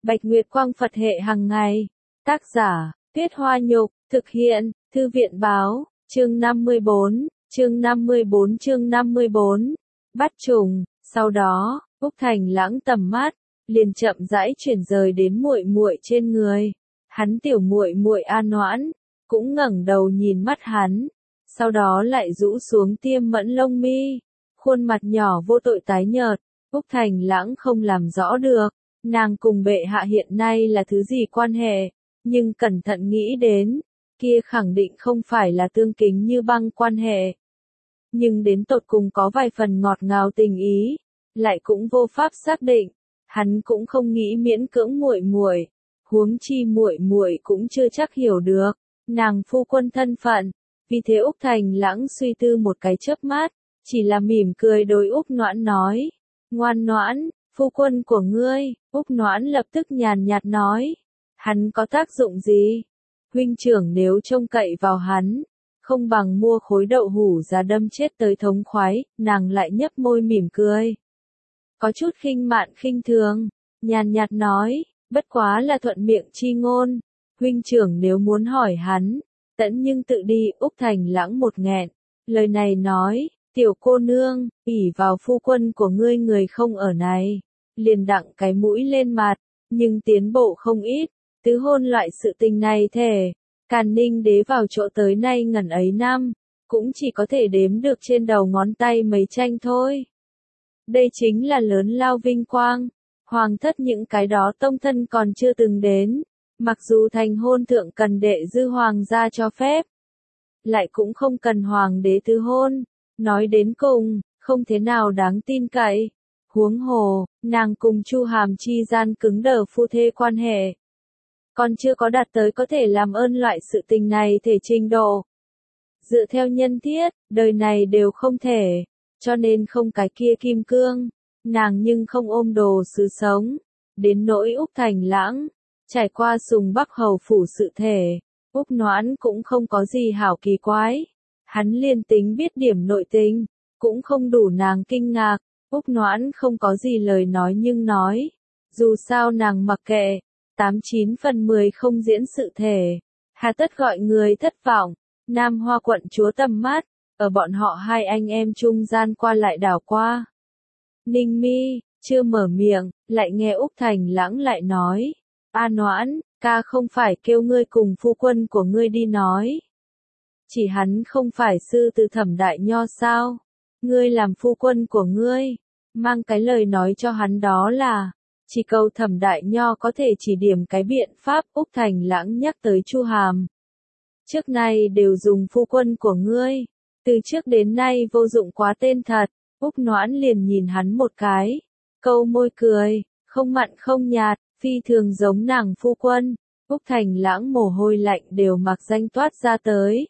Bạch Nguyệt Quang Phật hệ hàng ngày. Tác giả, Tuyết Hoa Nhục, thực hiện, Thư viện Báo, chương 54, chương 54, bắt trùng. Sau đó, Úc Thành lãng tầm mắt, liền chậm rãi chuyển rời đến muội muội trên người. Hắn tiểu muội muội An Noãn, cũng ngẩng đầu nhìn mắt hắn, sau đó lại rũ xuống tiêm mẫn lông mi, khuôn mặt nhỏ vô tội tái nhợt. Úc Thành lãng không làm rõ được, nàng cùng bệ hạ hiện nay là thứ gì quan hệ, nhưng cẩn thận nghĩ đến, kia khẳng định không phải là tương kính như băng quan hệ. Nhưng đến tột cùng có vài phần ngọt ngào tình ý, lại cũng vô pháp xác định, hắn cũng không nghĩ miễn cưỡng muội muội, huống chi muội muội cũng chưa chắc hiểu được nàng phu quân thân phận. Vì thế Úc Thành lãng suy tư một cái chớp mắt, chỉ là mỉm cười đối Úc Noãn nói, ngoan Noãn, phu quân của ngươi. Úc Noãn lập tức nhàn nhạt nói, hắn có tác dụng gì? Huynh trưởng nếu trông cậy vào hắn, không bằng mua khối đậu hũ giá đâm chết tới thống khoái. Nàng lại nhấp môi mỉm cười, có chút khinh mạn khinh thường, nhàn nhạt nói, bất quá là thuận miệng chi ngôn. Huynh trưởng nếu muốn hỏi hắn, tẫn nhưng tự đi. Úc Thành lãng một nghẹn, lời này nói, tiểu cô nương, ỷ vào phu quân của ngươi người không ở này, liền đặng cái mũi lên mặt, nhưng tiến bộ không ít. Tứ hôn loại sự tình này thể, Càn Ninh đế vào chỗ tới nay ngần ấy năm, cũng chỉ có thể đếm được trên đầu ngón tay mấy tranh thôi. Đây chính là lớn lao vinh quang, hoàng thất những cái đó tông thân còn chưa từng đến, mặc dù thành hôn thượng cần đệ dư hoàng gia cho phép, lại cũng không cần hoàng đế tứ hôn, nói đến cùng, không thế nào đáng tin cậy. Huống hồ, nàng cùng Chu Hàm chi gian cứng đờ phu thê quan hệ, còn chưa có đạt tới có thể làm ơn loại sự tình này thể trình độ. Dựa theo nhân thiết, đời này đều không thể, cho nên không cái kia kim cương, nàng nhưng không ôm đồ sứ sống. Đến nỗi Úc Thành lãng, trải qua sùng Bắc hầu phủ sự thể, Úc Noãn cũng không có gì hảo kỳ quái. Hắn liền tính biết điểm nội tình, cũng không đủ nàng kinh ngạc. Úc Noãn không có gì lời nói nhưng nói, dù sao nàng mặc kệ, 89 phần 10 không diễn sự thể, hà tất gọi người thất vọng. Nam Hoa quận chúa tầm mắt, ở bọn họ hai anh em trung gian qua lại đảo qua. Ninh mi, chưa mở miệng, lại nghe Úc Thành lãng lại nói, A Noãn, ca không phải kêu ngươi cùng phu quân của ngươi đi nói. Chỉ hắn không phải sư từ Thẩm Đại Nho sao? Ngươi làm phu quân của ngươi, mang cái lời nói cho hắn đó là, chỉ cầu Thẩm Đại Nho có thể chỉ điểm cái biện pháp. Úc Thành lãng nhắc tới Chu Hàm. Trước nay đều dùng phu quân của ngươi, từ trước đến nay vô dụng quá tên thật. Úc Noãn liền nhìn hắn một cái, câu môi cười, không mặn không nhạt, phi thường giống nàng phu quân. Úc Thành lãng mồ hôi lạnh đều mặc danh toát ra tới.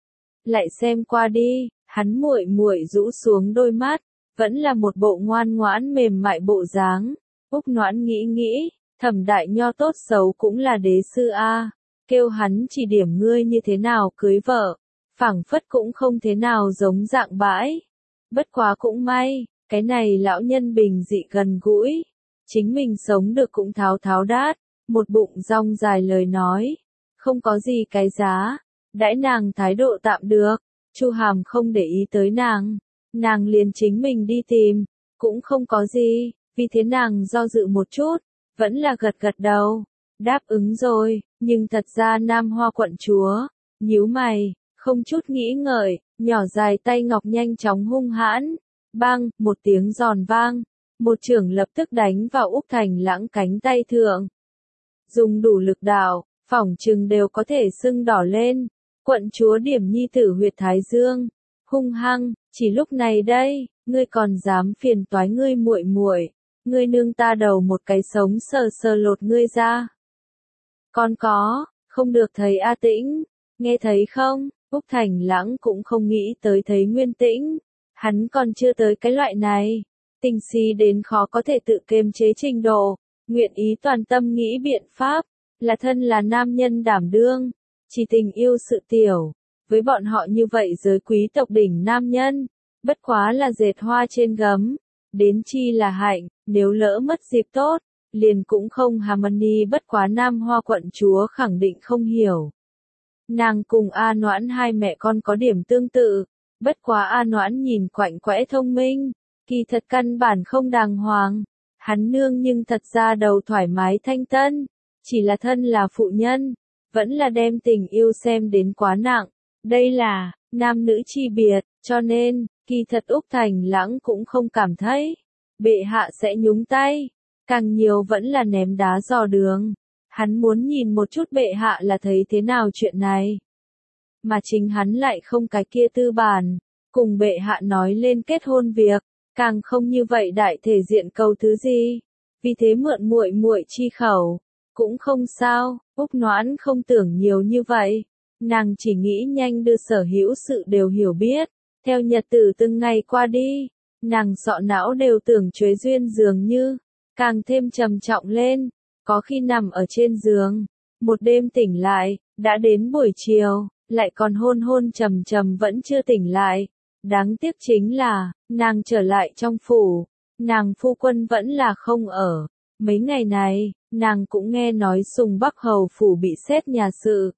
Lại xem qua đi, hắn muội muội rũ xuống đôi mắt, vẫn là một bộ ngoan ngoãn mềm mại bộ dáng. Úc Noãn nghĩ, Thẩm Đại Nho tốt xấu cũng là đế sư a, kêu hắn chỉ điểm ngươi như thế nào cưới vợ, phảng phất cũng không thế nào giống dạng bãi. Bất quá cũng may, cái này lão nhân bình dị gần gũi, chính mình sống được cũng tháo tháo đát, một bụng rong dài lời nói, không có gì cái giá. Đãi nàng thái độ tạm được, Chu Hàm không để ý tới nàng liền chính mình đi tìm, cũng không có gì. Vì thế nàng do dự một chút, vẫn là gật gật đầu, đáp ứng rồi. Nhưng thật ra Nam Hoa quận chúa, nhíu mày, không chút nghĩ ngợi, nhỏ dài tay ngọc nhanh chóng hung hãn, bang, một tiếng giòn vang, một chưởng lập tức đánh vào Úc Thành lãng cánh tay thượng. Dùng đủ lực đạo, phỏng chừng đều có thể sưng đỏ lên. Quận chúa điểm nhi tử huyệt thái dương, hung hăng, chỉ lúc này đây, ngươi còn dám phiền toái ngươi muội muội, ngươi nương ta đầu một cái sống sờ sờ lột ngươi ra. Còn có, không được thấy A Tĩnh, nghe thấy không? Úc Thành lãng cũng không nghĩ tới thấy Nguyên Tĩnh, hắn còn chưa tới cái loại này, tình si đến khó có thể tự kiềm chế trình độ, nguyện ý toàn tâm nghĩ biện pháp, là thân là nam nhân đảm đương, chỉ tình yêu sự tiểu, với bọn họ như vậy giới quý tộc đỉnh nam nhân, bất quá là dệt hoa trên gấm, đến chi là hạnh, nếu lỡ mất dịp tốt, liền cũng không harmony, bất quá Nam Hoa quận chúa khẳng định không hiểu. Nàng cùng A Noãn hai mẹ con có điểm tương tự, bất quá A Noãn nhìn quạnh quẽ thông minh, kỳ thật căn bản không đàng hoàng. Hắn nương nhưng thật ra đầu thoải mái thanh tân, chỉ là thân là phụ nhân, vẫn là đem tình yêu xem đến quá nặng. Đây là nam nữ chi biệt, cho nên, kỳ thật Úc Thành Lãng cũng không cảm thấy bệ hạ sẽ nhúng tay, càng nhiều vẫn là ném đá dò đường. Hắn muốn nhìn một chút bệ hạ là thấy thế nào chuyện này. Mà chính hắn lại không cái kia tư bản, cùng bệ hạ nói lên kết hôn việc, càng không như vậy đại thể diện cầu thứ gì. Vì thế mượn muội muội chi khẩu, cũng không sao, Úc Noãn không tưởng nhiều như vậy. Nàng chỉ nghĩ nhanh đưa sở hữu sự đều hiểu biết, theo nhật tử từng ngày qua đi, nàng sọ não đều tưởng chuế duyên dường như, càng thêm trầm trọng lên, có khi nằm ở trên giường, một đêm tỉnh lại, đã đến buổi chiều, lại còn hôn hôn trầm trầm vẫn chưa tỉnh lại. Đáng tiếc chính là, nàng trở lại trong phủ, nàng phu quân vẫn là không ở. Mấy ngày này, nàng cũng nghe nói Sùng Bắc Hầu phủ bị xét nhà sự.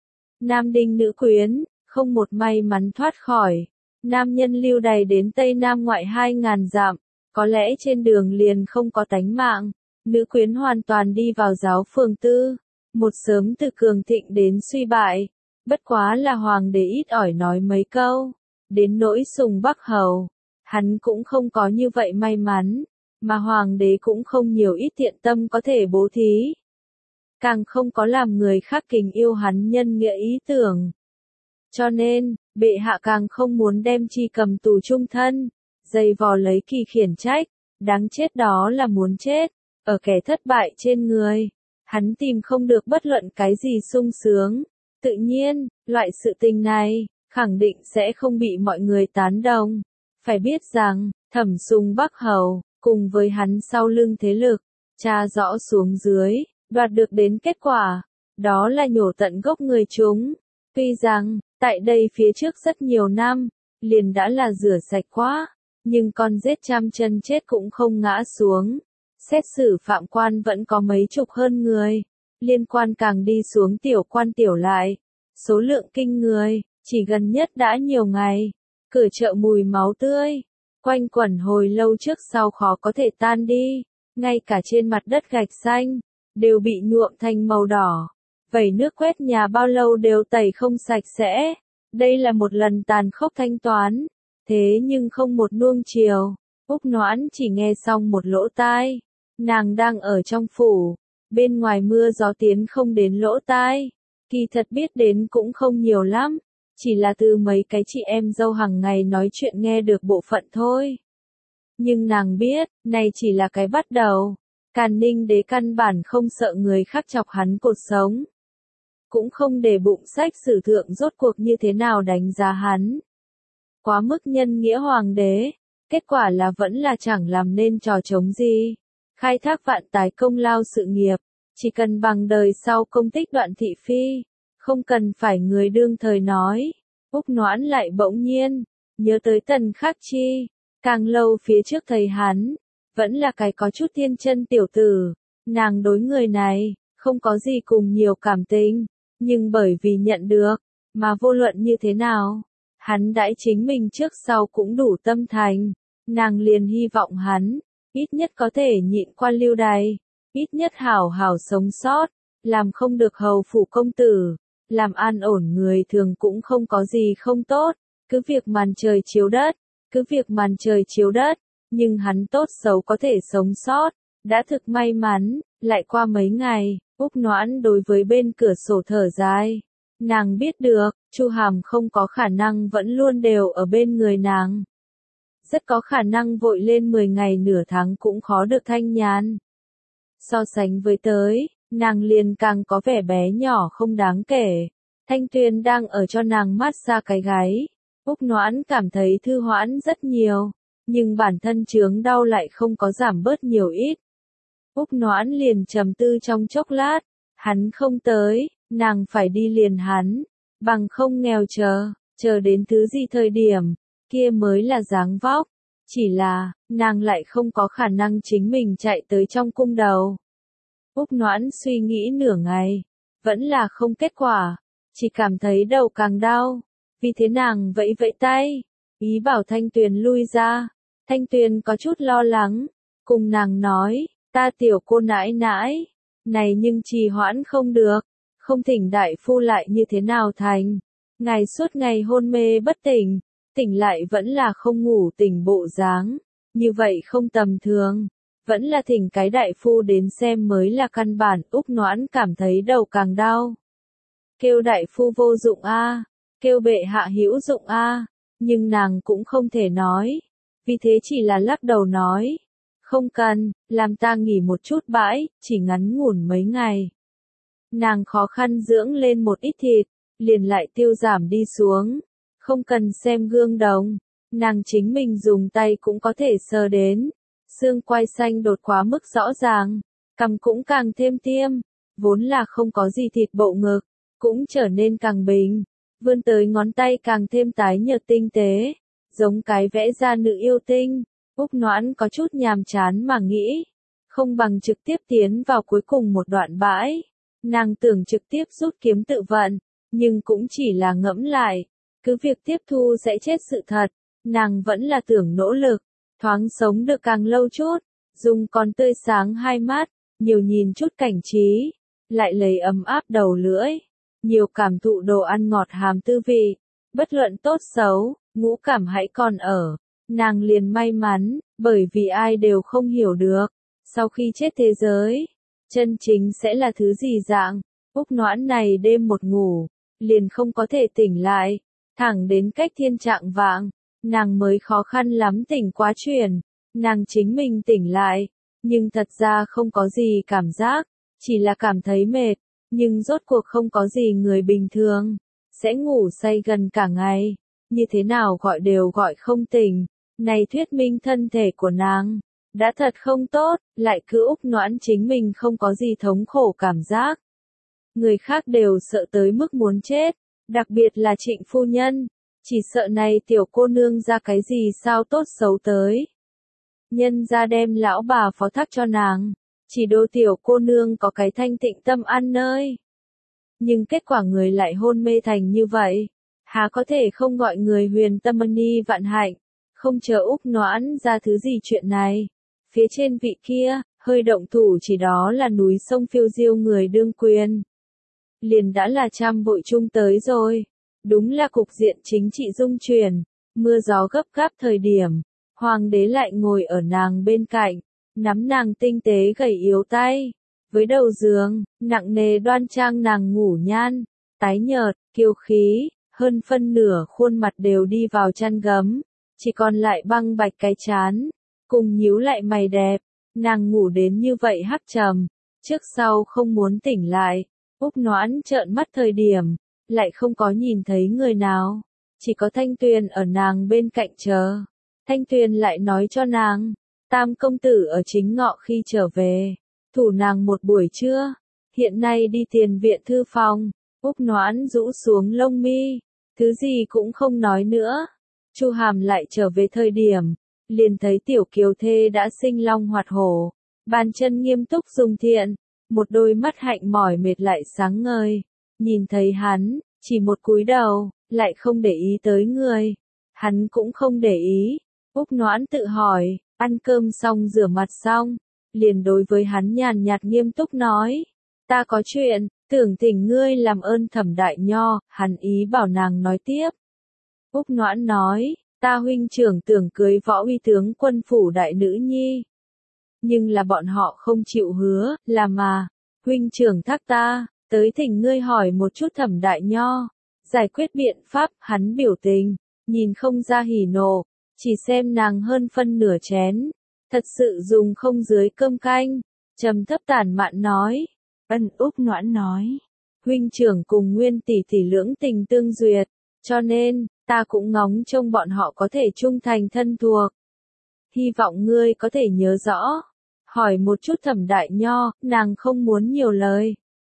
Nam đinh nữ quyến, không một may mắn thoát khỏi. Nam nhân lưu đày đến Tây Nam ngoại 2.000 dặm, có lẽ trên đường liền không có tánh mạng. Nữ quyến hoàn toàn đi vào giáo phường tư, một sớm từ cường thịnh đến suy bại. Bất quá là hoàng đế ít ỏi nói mấy câu. Đến nỗi Sùng Bắc Hầu, hắn cũng không có như vậy may mắn, mà hoàng đế cũng không nhiều ít thiện tâm có thể bố thí. Càng không có làm người khác kính yêu hắn nhân nghĩa ý tưởng. Cho nên, bệ hạ càng không muốn đem chi cầm tù trung thân, dày vò lấy kỳ khiển trách, đáng chết đó là muốn chết, ở kẻ thất bại trên người. Hắn tìm không được bất luận cái gì sung sướng. Tự nhiên, loại sự tình này, khẳng định sẽ không bị mọi người tán đồng. Phải biết rằng, Thẩm Sùng Bắc Hầu, cùng với hắn sau lưng thế lực, tra rõ xuống dưới, đoạt được đến kết quả, đó là nhổ tận gốc người chúng. Tuy rằng, tại đây phía trước rất nhiều năm, liền đã là rửa sạch quá, nhưng con giết trăm chân chết cũng không ngã xuống. Xét xử phạm quan vẫn có mấy chục hơn người, liên quan càng đi xuống tiểu quan tiểu lại, số lượng kinh người, chỉ gần nhất đã nhiều ngày, cửa chợ mùi máu tươi, quanh quẩn hồi lâu trước sau khó có thể tan đi, ngay cả trên mặt đất gạch xanh, đều bị nhuộm thành màu đỏ, vẩy nước quét nhà bao lâu đều tẩy không sạch sẽ, đây là một lần tàn khốc thanh toán, thế nhưng không một nuông chiều, Úc Noãn chỉ nghe xong một lỗ tai, nàng đang ở trong phủ, bên ngoài mưa gió tiến không đến lỗ tai, kỳ thật biết đến cũng không nhiều lắm. Chỉ là từ mấy cái chị em dâu hàng ngày nói chuyện nghe được bộ phận thôi. Nhưng nàng biết, này chỉ là cái bắt đầu. Càn Ninh đế căn bản không sợ người khác chọc hắn cột sống. Cũng không để bụng sách sử thượng rốt cuộc như thế nào đánh giá hắn. Quá mức nhân nghĩa hoàng đế, kết quả là vẫn là chẳng làm nên trò trống gì. Khai thác vạn tài công lao sự nghiệp, chỉ cần bằng đời sau công tích Đoạn thị phi. Không cần phải người đương thời nói, Úc Noãn lại bỗng nhiên, nhớ tới Tần Khắc Chi, càng lâu phía trước thầy hắn, vẫn là cái có chút thiên chân tiểu tử, nàng đối người này, không có gì cùng nhiều cảm tình, nhưng bởi vì nhận được, mà vô luận như thế nào, hắn đãi chính mình trước sau cũng đủ tâm thành, nàng liền hy vọng hắn, ít nhất có thể nhịn qua lưu đày, ít nhất hảo hảo sống sót, làm không được hầu phủ công tử. Làm an ổn người thường cũng không có gì không tốt, cứ việc màn trời chiếu đất, nhưng hắn tốt xấu có thể sống sót, đã thực may mắn, lại qua mấy ngày, Úc Noãn đối với bên cửa sổ thở dài, nàng biết được, Chu Hàm không có khả năng vẫn luôn đều ở bên người nàng, rất có khả năng vội lên 10 ngày nửa tháng cũng khó được thanh nhàn. So sánh với tới, nàng liền càng có vẻ bé nhỏ không đáng kể. Thanh Tuyền đang ở cho nàng mát xa cái gáy. Úc Noãn cảm thấy thư hoãn rất nhiều, nhưng bản thân chướng đau lại không có giảm bớt nhiều ít. Úc Noãn liền trầm tư trong chốc lát, hắn không tới, nàng phải đi liền hắn, bằng không nghèo chờ đến thứ gì thời điểm, kia mới là dáng vóc. Chỉ là, nàng lại không có khả năng chính mình chạy tới trong cung đầu. Úc Noãn suy nghĩ nửa ngày, vẫn là không kết quả, chỉ cảm thấy đầu càng đau, vì thế nàng vẫy vẫy tay, ý bảo Thanh Tuyền lui ra. Thanh Tuyền có chút lo lắng, cùng nàng nói, ta tiểu cô nãi nãi, này nhưng trì hoãn không được, không thỉnh đại phu lại như thế nào thành. Ngài suốt ngày hôn mê bất tỉnh, tỉnh lại vẫn là không ngủ tỉnh bộ dáng, như vậy không tầm thường, vẫn là thỉnh cái đại phu đến xem mới là căn bản. Úc Noãn cảm thấy đầu càng đau. Kêu đại phu vô dụng a, kêu bệ hạ hữu dụng a, nhưng nàng cũng không thể nói, vì thế chỉ là lắc đầu nói, không cần, làm ta nghỉ một chút bãi, chỉ ngắn ngủn mấy ngày. Nàng khó khăn dưỡng lên một ít thịt, liền lại tiêu giảm đi xuống, không cần xem gương đồng, nàng chính mình dùng tay cũng có thể sờ đến, xương quai xanh đột quá mức rõ ràng, cằm cũng càng thêm tiêm, vốn là không có gì thịt bộ ngực, cũng trở nên càng bình, vươn tới ngón tay càng thêm tái nhợt tinh tế, giống cái vẽ ra nữ yêu tinh. Úc Noãn có chút nhàm chán mà nghĩ, không bằng trực tiếp tiến vào cuối cùng một đoạn bãi. Nàng tưởng trực tiếp rút kiếm tự vận, nhưng cũng chỉ là ngẫm lại, cứ việc tiếp thu sẽ chết sự thật, nàng vẫn là tưởng nỗ lực, thoáng sống được càng lâu chút, dùng còn tươi sáng hai mắt, nhiều nhìn chút cảnh trí, lại lấy ấm áp đầu lưỡi, nhiều cảm thụ đồ ăn ngọt hàm tư vị, bất luận tốt xấu, ngũ cảm hãy còn ở. Nàng liền may mắn, bởi vì ai đều không hiểu được, sau khi chết thế giới, chân chính sẽ là thứ gì dạng. Úc Noãn này đêm một ngủ, liền không có thể tỉnh lại, thẳng đến cách thiên trạng vạng, nàng mới khó khăn lắm tỉnh quá chuyển, nàng chính mình tỉnh lại, nhưng thật ra không có gì cảm giác, chỉ là cảm thấy mệt, nhưng rốt cuộc không có gì người bình thường, sẽ ngủ say gần cả ngày, như thế nào gọi đều gọi không tỉnh. Này thuyết minh thân thể của nàng đã thật không tốt, lại cứ Úc Noãn chính mình không có gì thống khổ cảm giác. Người khác đều sợ tới mức muốn chết, đặc biệt là Trịnh phu nhân, chỉ sợ này tiểu cô nương ra cái gì sao tốt xấu tới. Nhân ra đem lão bà phó thác cho nàng, chỉ đô tiểu cô nương có cái thanh tịnh tâm an nơi. Nhưng kết quả người lại hôn mê thành như vậy, há có thể không gọi người huyền tâm ni vạn hạnh. Không chờ Úc Noãn ra thứ gì chuyện này. Phía trên vị kia, hơi động thủ chỉ đó là núi sông phiêu diêu người đương quyền. Liền đã là trăm vội chung tới rồi. Đúng là cục diện chính trị dung chuyển, mưa gió gấp gáp thời điểm. Hoàng đế lại ngồi ở nàng bên cạnh, nắm nàng tinh tế gầy yếu tay. Với đầu giường, nặng nề đoan trang nàng ngủ nhan, tái nhợt, kiêu khí, hơn phân nửa khuôn mặt đều đi vào chăn gấm. Chỉ còn lại băng bạch cái chán, cùng nhíu lại mày đẹp, nàng ngủ đến như vậy hắc trầm, trước sau không muốn tỉnh lại. Úc Noãn trợn mắt thời điểm, lại không có nhìn thấy người nào, chỉ có Thanh Tuyền ở nàng bên cạnh chờ. Thanh Tuyền lại nói cho nàng, Tam công tử ở chính ngọ khi trở về, thủ nàng một buổi trưa, hiện nay đi tiền viện thư phòng. Úc Noãn rũ xuống lông mi, thứ gì cũng không nói nữa. Chu Hàm lại trở về thời điểm, liền thấy tiểu kiều thê đã sinh long hoạt hổ, bàn chân nghiêm túc dùng thiện, một đôi mắt hạnh mỏi mệt lại sáng ngời, nhìn thấy hắn, chỉ một cúi đầu, lại không để ý tới người, hắn cũng không để ý. Úc Noãn tự hỏi, ăn cơm xong rửa mặt xong, liền đối với hắn nhàn nhạt nghiêm túc nói, ta có chuyện, tưởng thỉnh ngươi làm ơn Thẩm đại nho. Hắn ý bảo nàng nói tiếp. Úc Noãn nói, ta huynh trưởng tưởng cưới võ uy tướng quân phủ đại nữ nhi. Nhưng là bọn họ không chịu hứa, là mà, huynh trưởng thác ta, tới thỉnh ngươi hỏi một chút Thẩm đại nho, giải quyết biện pháp. Hắn biểu tình, nhìn không ra hỉ nộ, chỉ xem nàng hơn phân nửa chén, thật sự dùng không dưới cơm canh, trầm thấp tản mạn nói. Úc Noãn nói, huynh trưởng cùng Nguyên tỷ tỷ lưỡng tình tương duyệt, cho nên, ta cũng ngóng trông bọn họ có thể trung thành thân thuộc. Hy vọng ngươi có thể nhớ rõ, hỏi một chút Thẩm đại nho. Nàng không muốn nhiều lời,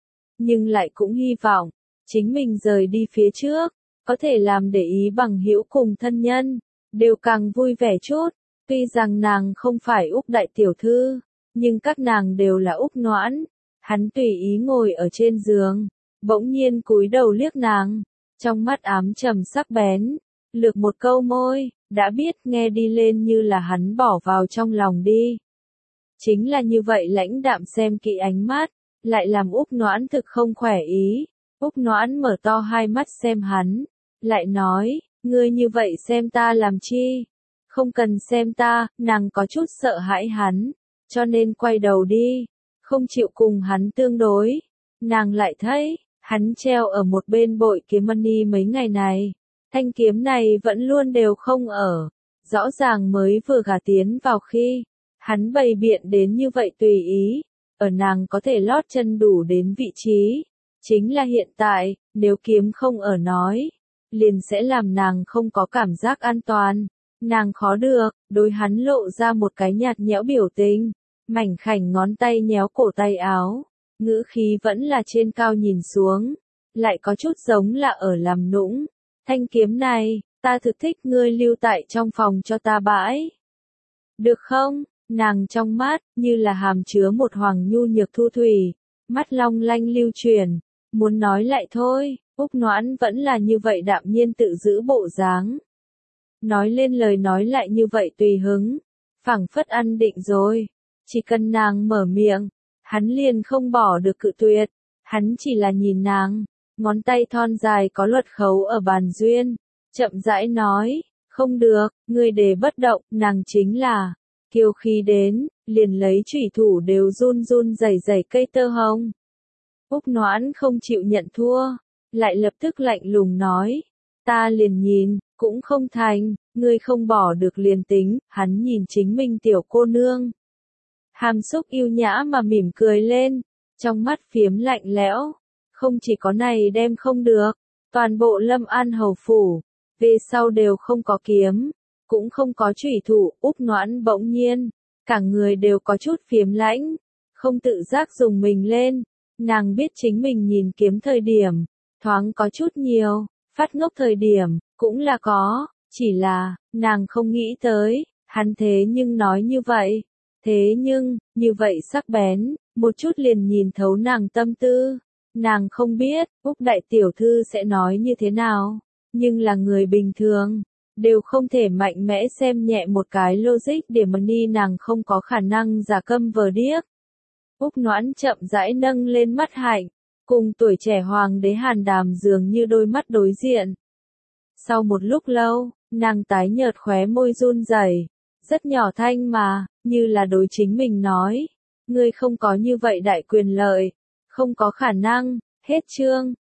nhưng lại cũng hy vọng, chính mình rời đi phía trước, có thể làm để ý bằng hữu cùng thân nhân, đều càng vui vẻ chút. Tuy rằng nàng không phải Úc đại tiểu thư, nhưng các nàng đều là Úc Noãn, Hắn tùy ý ngồi ở trên giường, bỗng nhiên cúi đầu liếc nàng, trong mắt ám trầm sắc bén, lược một câu môi, đã biết nghe đi lên như là hắn bỏ vào trong lòng đi. Chính là như vậy lãnh đạm xem kỹ ánh mắt, lại làm Úc Noãn thực không khỏe ý. Úc Noãn mở to hai mắt xem hắn, lại nói, ngươi như vậy xem ta làm chi? Không cần xem ta, nàng có chút sợ hãi hắn, cho nên quay đầu đi, không chịu cùng hắn tương đối. Nàng lại thấy, hắn treo ở một bên bội kiếm mani mấy ngày này, thanh kiếm này vẫn luôn đều không ở, rõ ràng mới vừa gả tiến vào khi, hắn bày biện đến như vậy tùy ý, ở nàng có thể lót chân đủ đến vị trí. Chính là hiện tại, nếu kiếm không ở nói, liền sẽ làm nàng không có cảm giác an toàn. Nàng khó được, đối hắn lộ ra một cái nhạt nhẽo biểu tình, mảnh khảnh ngón tay nhéo cổ tay áo, ngữ khí vẫn là trên cao nhìn xuống, lại có chút giống là ở làm nũng. Thanh kiếm này, ta thực thích ngươi lưu tại trong phòng cho ta bãi. Được không? Nàng trong mắt, như là hàm chứa một hoàng nhu nhược thu thủy, mắt long lanh lưu truyền, muốn nói lại thôi, Úc Noãn vẫn là như vậy đạm nhiên tự giữ bộ dáng. Nói lên lời nói lại như vậy tùy hứng, phảng phất ăn định rồi, chỉ cần nàng mở miệng, hắn liền không bỏ được cự tuyệt, hắn chỉ là nhìn nàng, ngón tay thon dài có luật khấu ở bàn duyên, chậm rãi nói, không được, ngươi để bất động, nàng chính là, kiêu khí đến, liền lấy chủy thủ đều run run rẩy rẩy cây tơ hồng. Úc Noãn không chịu nhận thua, lại lập tức lạnh lùng nói, ta liền nhìn, cũng không thành, ngươi không bỏ được liền tính, hắn nhìn chính mình tiểu cô nương. Hàm xúc yêu nhã mà mỉm cười lên, trong mắt phiếm lạnh lẽo, không chỉ có này đem không được, toàn bộ Lâm An hầu phủ, về sau đều không có kiếm, cũng không có chủy thủ. Úc Noãn bỗng nhiên, cả người đều có chút phiếm lãnh, không tự giác dùng mình lên, nàng biết chính mình nhìn kiếm thời điểm, thoáng có chút nhiều, phát ngốc thời điểm, cũng là có, chỉ là, nàng không nghĩ tới, hắn thế nhưng nói như vậy, thế nhưng, như vậy sắc bén, một chút liền nhìn thấu nàng tâm tư, nàng không biết, Úc đại tiểu thư sẽ nói như thế nào, nhưng là người bình thường, đều không thể mạnh mẽ xem nhẹ một cái logic điểm money nàng không có khả năng giả câm vờ điếc. Úc Noãn chậm rãi nâng lên mắt hạnh, cùng tuổi trẻ hoàng đế Hàn Đàm dường như đôi mắt đối diện. Sau một lúc lâu, nàng tái nhợt khóe môi run rẩy, rất nhỏ thanh mà, như là đối chính mình nói, ngươi không có như vậy đại quyền lợi, không có khả năng, hết chương.